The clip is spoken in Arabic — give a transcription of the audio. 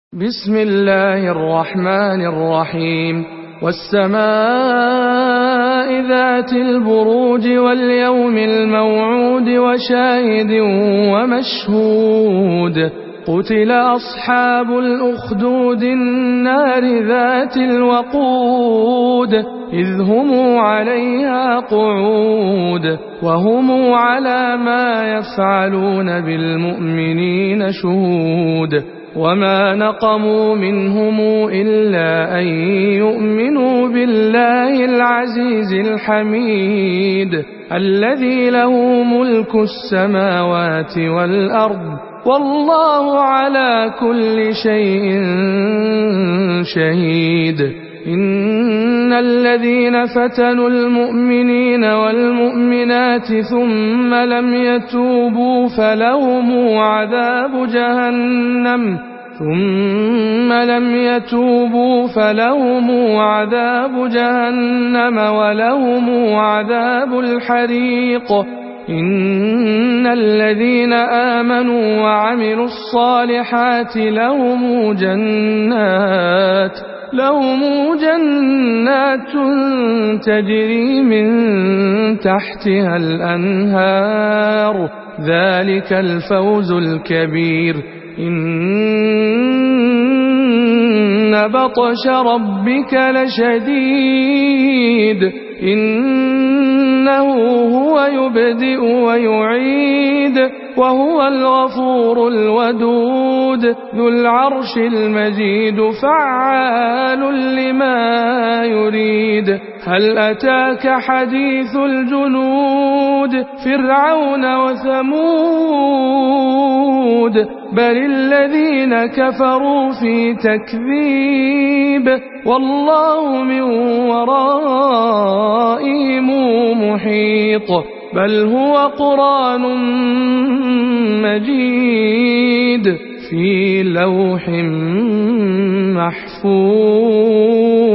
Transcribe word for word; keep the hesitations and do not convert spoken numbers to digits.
بسم الله الرحمن الرحيم والسماء ذات البروج واليوم الموعود وشاهد ومشهود قتل أصحاب الأخدود النار ذات الوقود إذ هم عليها قعود وهم على ما يفعلون بالمؤمنين شهود وما نقموا منهم إلا أن يؤمنوا بالله العزيز الحميد الذي له ملك السماوات والأرض والله على كل شيء شهيد إن الذين فتنوا المؤمنين والمؤمنات ثم لم يتوبوا فلهم عذاب جهنم ثم لم يتوبوا فلهم عذاب جهنم ولهم عذاب الحريق إن الذين آمنوا وعملوا الصالحات لهم جنات لهم جنات تجري من تحتها الأنهار ذلك الفوز الكبير إن بطش ربك لشديد إنه هو يبدئ ويعيد وهو الغفور الودود ذو العرش المجيد فعال لما يريد هل أتاك حديث الجنود فرعون وثمود بل الذين كفروا في تكذيب والله من ورائهم محيط بل هو قرآن مجيد في لوح محفوظ.